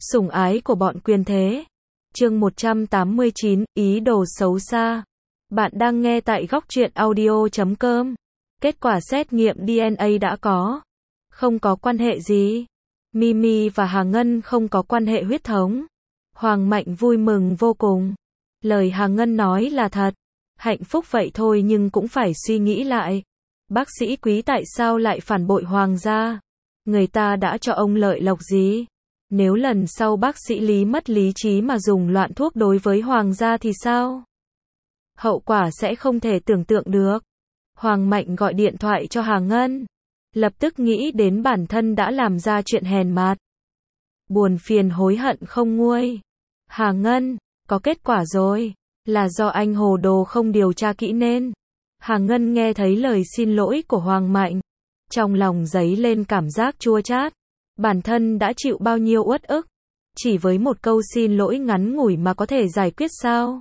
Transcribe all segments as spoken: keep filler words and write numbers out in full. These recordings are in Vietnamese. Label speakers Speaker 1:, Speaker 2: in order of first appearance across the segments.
Speaker 1: Sủng ái của bọn quyền thế. Chương một trăm tám mươi chín, ý đồ xấu xa. Bạn đang nghe tại góc truyện audio chấm com. Kết quả xét nghiệm đê en a đã có. Không có quan hệ gì. Mimi và Hà Ngân không có quan hệ huyết thống. Hoàng Mạnh vui mừng vô cùng. Lời Hà Ngân nói là thật. Hạnh phúc vậy thôi nhưng cũng phải suy nghĩ lại. Bác sĩ Quý tại sao lại phản bội Hoàng gia? Người ta đã cho ông lợi lộc gì? Nếu lần sau bác sĩ Lý mất lý trí mà dùng loạn thuốc đối với Hoàng gia thì sao? Hậu quả sẽ không thể tưởng tượng được. Hoàng Mạnh gọi điện thoại cho Hà Ngân. Lập tức nghĩ đến bản thân đã làm ra chuyện hèn mạt. Buồn phiền hối hận không nguôi. Hà Ngân, có kết quả rồi. Là do anh hồ đồ không điều tra kỹ nên. Hà Ngân nghe thấy lời xin lỗi của Hoàng Mạnh. Trong lòng dấy lên cảm giác chua chát. Bản thân đã chịu bao nhiêu uất ức. Chỉ với một câu xin lỗi ngắn ngủi mà có thể giải quyết sao?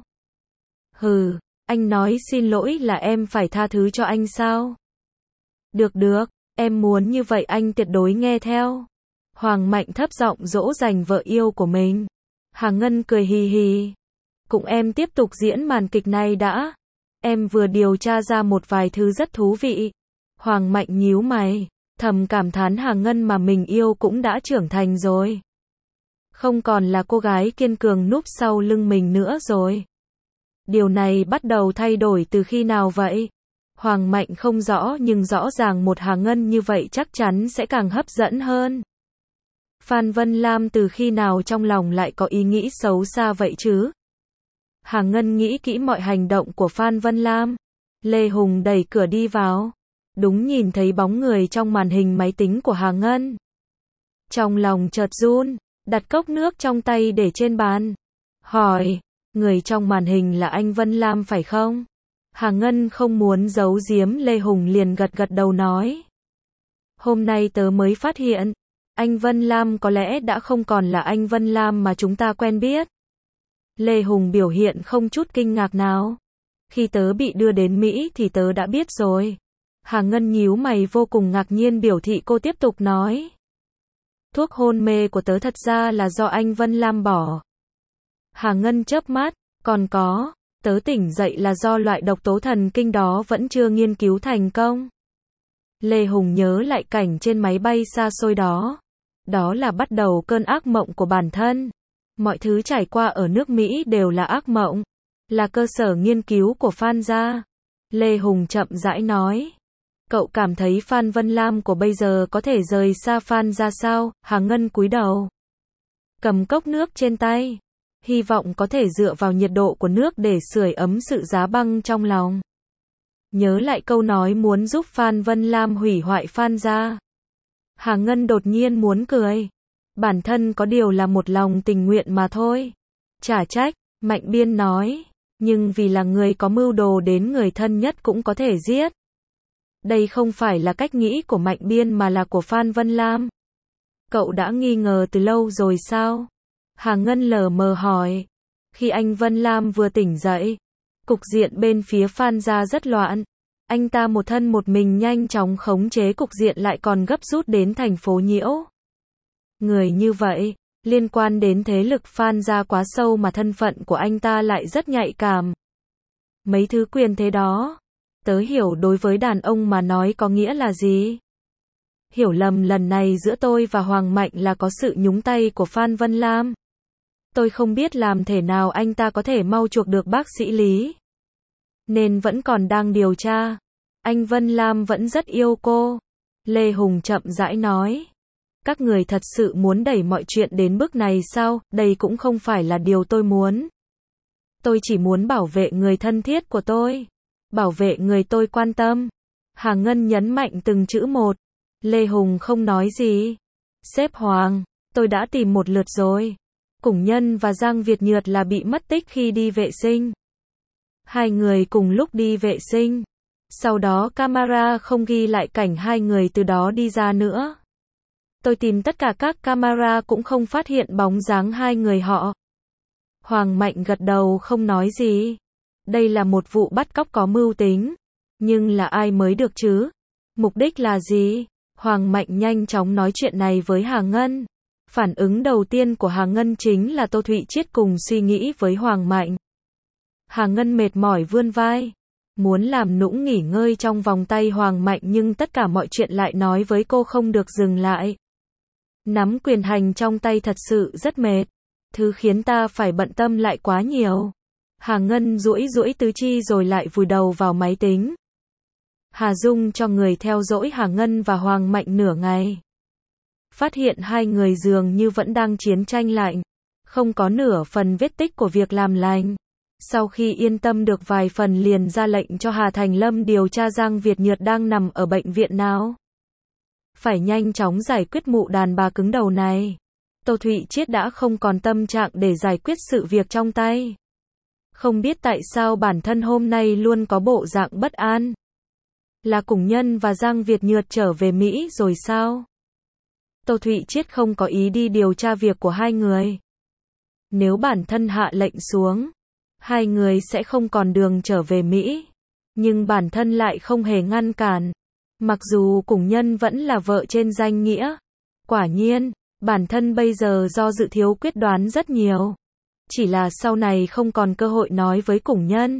Speaker 1: Hừ, anh nói xin lỗi là em phải tha thứ cho anh sao? Được được, em muốn như vậy anh tuyệt đối nghe theo. Hoàng Mạnh thấp giọng dỗ dành vợ yêu của mình. Hà Ngân cười hì hì. Cũng em tiếp tục diễn màn kịch này đã. Em vừa điều tra ra một vài thứ rất thú vị. Hoàng Mạnh nhíu mày. Thầm cảm thán Hà Ngân mà mình yêu cũng đã trưởng thành rồi. Không còn là cô gái kiên cường núp sau lưng mình nữa rồi. Điều này bắt đầu thay đổi từ khi nào vậy? Hoàng Mạnh không rõ nhưng rõ ràng một Hà Ngân như vậy chắc chắn sẽ càng hấp dẫn hơn. Phan Vân Lam từ khi nào trong lòng lại có ý nghĩ xấu xa vậy chứ? Hà Ngân nghĩ kỹ mọi hành động của Phan Vân Lam. Lê Hùng đẩy cửa đi vào. Đúng nhìn thấy bóng người trong màn hình máy tính của Hà Ngân. Trong lòng chợt run, đặt cốc nước trong tay để trên bàn. Hỏi, người trong màn hình là anh Vân Lam phải không? Hà Ngân không muốn giấu giếm Lê Hùng liền gật gật đầu nói. Hôm nay tớ mới phát hiện, anh Vân Lam có lẽ đã không còn là anh Vân Lam mà chúng ta quen biết. Lê Hùng biểu hiện không chút kinh ngạc nào. Khi tớ bị đưa đến Mỹ thì tớ đã biết rồi. Hà Ngân nhíu mày vô cùng ngạc nhiên biểu thị cô tiếp tục nói. Thuốc hôn mê của tớ thật ra là do anh Vân Lam bỏ. Hà Ngân chớp mắt, còn có, tớ tỉnh dậy là do loại độc tố thần kinh đó vẫn chưa nghiên cứu thành công. Lê Hùng nhớ lại cảnh trên máy bay xa xôi đó. Đó là bắt đầu cơn ác mộng của bản thân. Mọi thứ trải qua ở nước Mỹ đều là ác mộng. Là cơ sở nghiên cứu của Phan gia. Lê Hùng chậm rãi nói. Cậu cảm thấy Phan Vân Lam của bây giờ có thể rời xa Phan gia sao? Hà Ngân cúi đầu. Cầm cốc nước trên tay. Hy vọng có thể dựa vào nhiệt độ của nước để sưởi ấm sự giá băng trong lòng. Nhớ lại câu nói muốn giúp Phan Vân Lam hủy hoại Phan gia. Hà Ngân đột nhiên muốn cười. Bản thân có điều là một lòng tình nguyện mà thôi. Chả trách, Mạnh Biên nói. Nhưng vì là người có mưu đồ đến người thân nhất cũng có thể giết. Đây không phải là cách nghĩ của Mạnh Biên mà là của Phan Vân Lam. Cậu đã nghi ngờ từ lâu rồi sao? Hà Ngân lờ mờ hỏi. Khi anh Vân Lam vừa tỉnh dậy, cục diện bên phía Phan gia rất loạn. Anh ta một thân một mình nhanh chóng khống chế cục diện lại còn gấp rút đến thành phố Nhiễu. Người như vậy, liên quan đến thế lực Phan gia quá sâu mà thân phận của anh ta lại rất nhạy cảm. Mấy thứ quyền thế đó, tớ hiểu đối với đàn ông mà nói có nghĩa là gì? Hiểu lầm lần này giữa tôi và Hoàng Mạnh là có sự nhúng tay của Phan Vân Lam. Tôi không biết làm thế nào anh ta có thể mau chuộc được bác sĩ Lý. Nên vẫn còn đang điều tra. Anh Vân Lam vẫn rất yêu cô. Lê Hùng chậm rãi nói. Các người thật sự muốn đẩy mọi chuyện đến bước này sao? Đây cũng không phải là điều tôi muốn. Tôi chỉ muốn bảo vệ người thân thiết của tôi. Bảo vệ người tôi quan tâm. Hà Ngân nhấn mạnh từng chữ một. Lê Hùng không nói gì. Sếp Hoàng, tôi đã tìm một lượt rồi. Củng Nhân và Giang Việt Nhược là bị mất tích khi đi vệ sinh. Hai người cùng lúc đi vệ sinh. Sau đó camera không ghi lại cảnh hai người từ đó đi ra nữa. Tôi tìm tất cả các camera cũng không phát hiện bóng dáng hai người họ. Hoàng Mạnh gật đầu không nói gì. Đây là một vụ bắt cóc có mưu tính. Nhưng là ai mới được chứ? Mục đích là gì? Hoàng Mạnh nhanh chóng nói chuyện này với Hà Ngân. Phản ứng đầu tiên của Hà Ngân chính là Tô Thụy Triết cùng suy nghĩ với Hoàng Mạnh. Hà Ngân mệt mỏi vươn vai, muốn làm nũng nghỉ ngơi trong vòng tay Hoàng Mạnh nhưng tất cả mọi chuyện lại nói với cô không được dừng lại. Nắm quyền hành trong tay thật sự rất mệt, thứ khiến ta phải bận tâm lại quá nhiều. Hà Ngân duỗi duỗi tứ chi rồi lại vùi đầu vào máy tính. Hà Dung cho người theo dõi Hà Ngân và Hoàng Mạnh nửa ngày. Phát hiện hai người dường như vẫn đang chiến tranh lạnh, không có nửa phần vết tích của việc làm lành. Sau khi yên tâm được vài phần liền ra lệnh cho Hà Thành Lâm điều tra Giang Việt Nhược đang nằm ở bệnh viện nào. Phải nhanh chóng giải quyết mụ đàn bà cứng đầu này. Tô Thụy Triết đã không còn tâm trạng để giải quyết sự việc trong tay. Không biết tại sao bản thân hôm nay luôn có bộ dạng bất an. Là Cùng Nhân và Giang Việt Nhược trở về Mỹ rồi sao? Tô Thụy Triết không có ý đi điều tra việc của hai người. Nếu bản thân hạ lệnh xuống, hai người sẽ không còn đường trở về Mỹ. Nhưng bản thân lại không hề ngăn cản. Mặc dù Cùng Nhân vẫn là vợ trên danh nghĩa. Quả nhiên, bản thân bây giờ do dự thiếu quyết đoán rất nhiều. Chỉ là sau này không còn cơ hội nói với Cùng Nhân.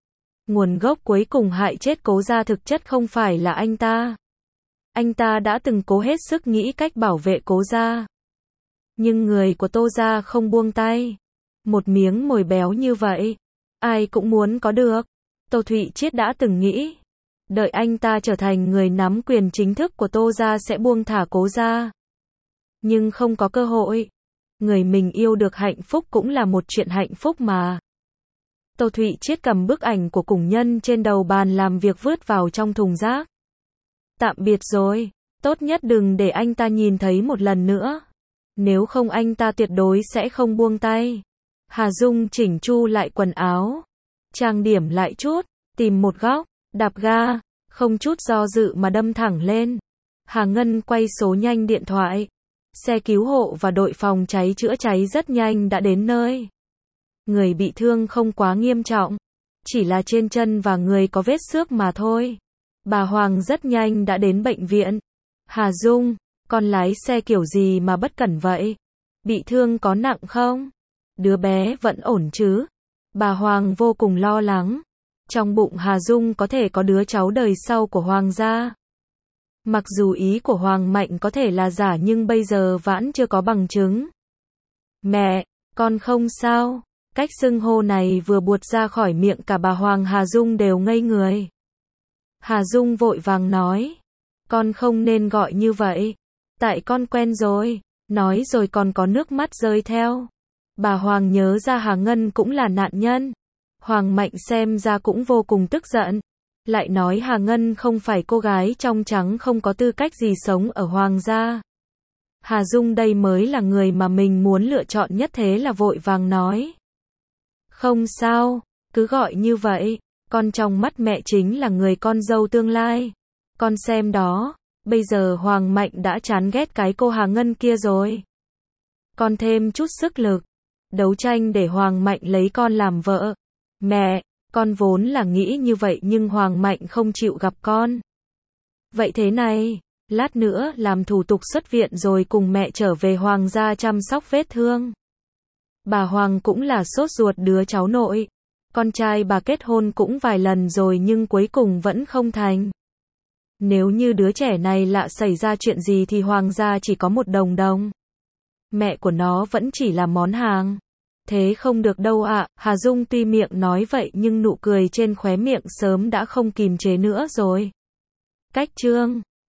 Speaker 1: Nguồn gốc cuối cùng hại chết Cố gia thực chất không phải là anh ta. Anh ta đã từng cố hết sức nghĩ cách bảo vệ Cố gia. Nhưng người của Tô gia không buông tay. Một miếng mồi béo như vậy, ai cũng muốn có được. Tô Thụy Triết đã từng nghĩ, đợi anh ta trở thành người nắm quyền chính thức của Tô gia sẽ buông thả Cố gia. Nhưng không có cơ hội. Người mình yêu được hạnh phúc cũng là một chuyện hạnh phúc mà. Tô Thụy Triết cầm bức ảnh của Cùng Nhân trên đầu bàn làm việc vứt vào trong thùng rác. Tạm biệt rồi, tốt nhất đừng để anh ta nhìn thấy một lần nữa. Nếu không anh ta tuyệt đối sẽ không buông tay. Hà Dung chỉnh chu lại quần áo, trang điểm lại chút, tìm một góc, đạp ga, không chút do dự mà đâm thẳng lên. Hà Ngân quay số nhanh điện thoại. Xe cứu hộ và đội phòng cháy chữa cháy rất nhanh đã đến nơi. Người bị thương không quá nghiêm trọng, chỉ là trên chân và người có vết xước mà thôi. Bà Hoàng rất nhanh đã đến bệnh viện. Hà Dung, con lái xe kiểu gì mà bất cẩn vậy? Bị thương có nặng không? Đứa bé vẫn ổn chứ? Bà Hoàng vô cùng lo lắng. Trong bụng Hà Dung có thể có đứa cháu đời sau của Hoàng gia. Mặc dù ý của Hoàng Mạnh có thể là giả nhưng bây giờ vẫn chưa có bằng chứng. Mẹ, con không sao. Cách xưng hô này vừa buột ra khỏi miệng cả bà Hoàng Hà Dung đều ngây người. Hà Dung vội vàng nói. Con không nên gọi như vậy. Tại con quen rồi. Nói rồi còn có nước mắt rơi theo. Bà Hoàng nhớ ra Hà Ngân cũng là nạn nhân. Hoàng Mạnh xem ra cũng vô cùng tức giận. Lại nói Hà Ngân không phải cô gái trong trắng không có tư cách gì sống ở Hoàng gia. Hà Dung đây mới là người mà mình muốn lựa chọn nhất, thế là vội vàng nói. Không sao, cứ gọi như vậy. Con trong mắt mẹ chính là người con dâu tương lai. Con xem đó, bây giờ Hoàng Mạnh đã chán ghét cái cô Hà Ngân kia rồi. Con thêm chút sức lực, đấu tranh để Hoàng Mạnh lấy con làm vợ. Mẹ, con vốn là nghĩ như vậy nhưng Hoàng Mạnh không chịu gặp con. Vậy thế này, lát nữa làm thủ tục xuất viện rồi cùng mẹ trở về Hoàng gia chăm sóc vết thương. Bà Hoàng cũng là sốt ruột đứa cháu nội. Con trai bà kết hôn cũng vài lần rồi nhưng cuối cùng vẫn không thành. Nếu như đứa trẻ này lạ xảy ra chuyện gì thì Hoàng gia chỉ có một đồng đồng. Mẹ của nó vẫn chỉ là món hàng. Thế không được đâu ạ. À. Hà Dung tuy miệng nói vậy nhưng nụ cười trên khóe miệng sớm đã không kìm chế nữa rồi. Cách chương